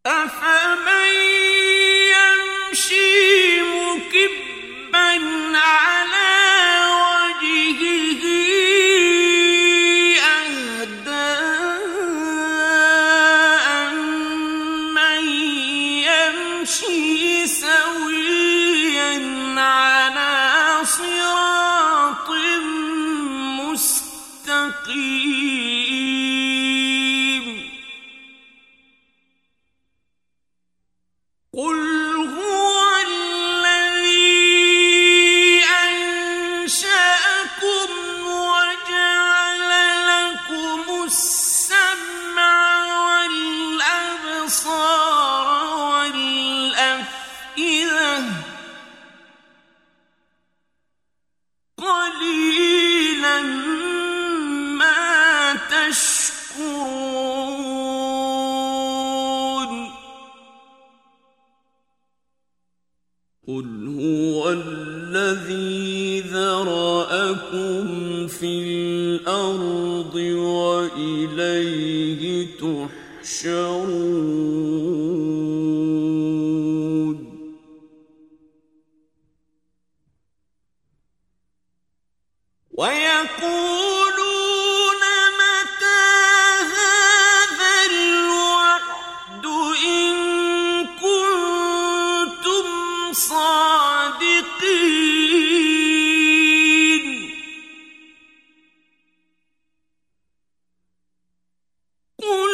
أفمن يمشي مكبا على وجهه أهدى أمن يمشي سويا على صراط مستقيم قل هو الذي أنشأكم وجعل لكم السمع والأبصار والأفئدة قليلا ما تشكرون قل هو الذي ذرأكم في الأرض وإليه تحشرون ويقولون متى هذا الوعد إن كنتم صادقين قل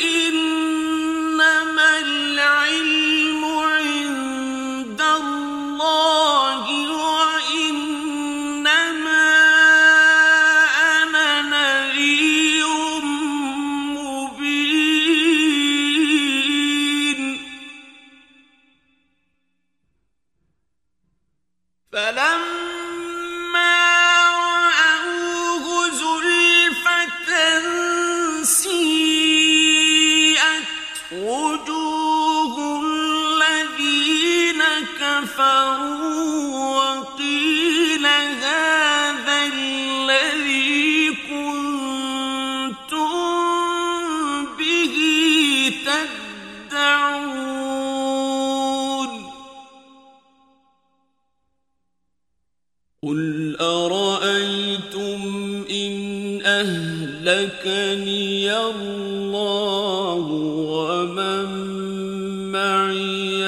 إنما العلم عند الله وإنما أنا نذير مبين فلما رأوه زلفة سيئت وجوه الذين كفروا وقيل هذا الذي كنتم به تدعون قل أرأيتم إن أهلكني الله ومن معي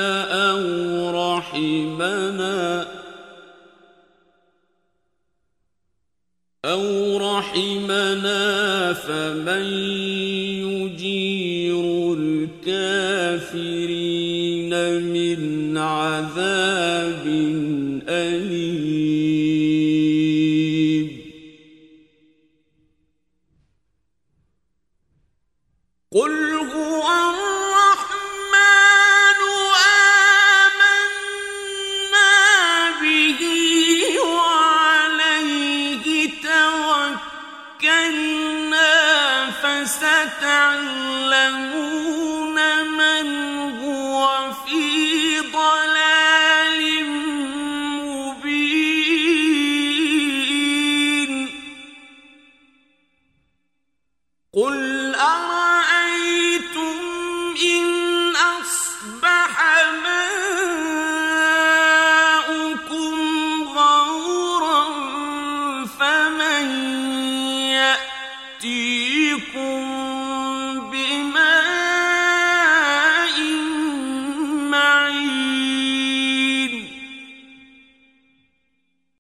أو رحمنا فمن يجير الكافرين من عذاب أليم قل هو الرحمن آمنا به وعليه توكلنا فستعلمون من هو في ضلال مبين قل أرأيتم إن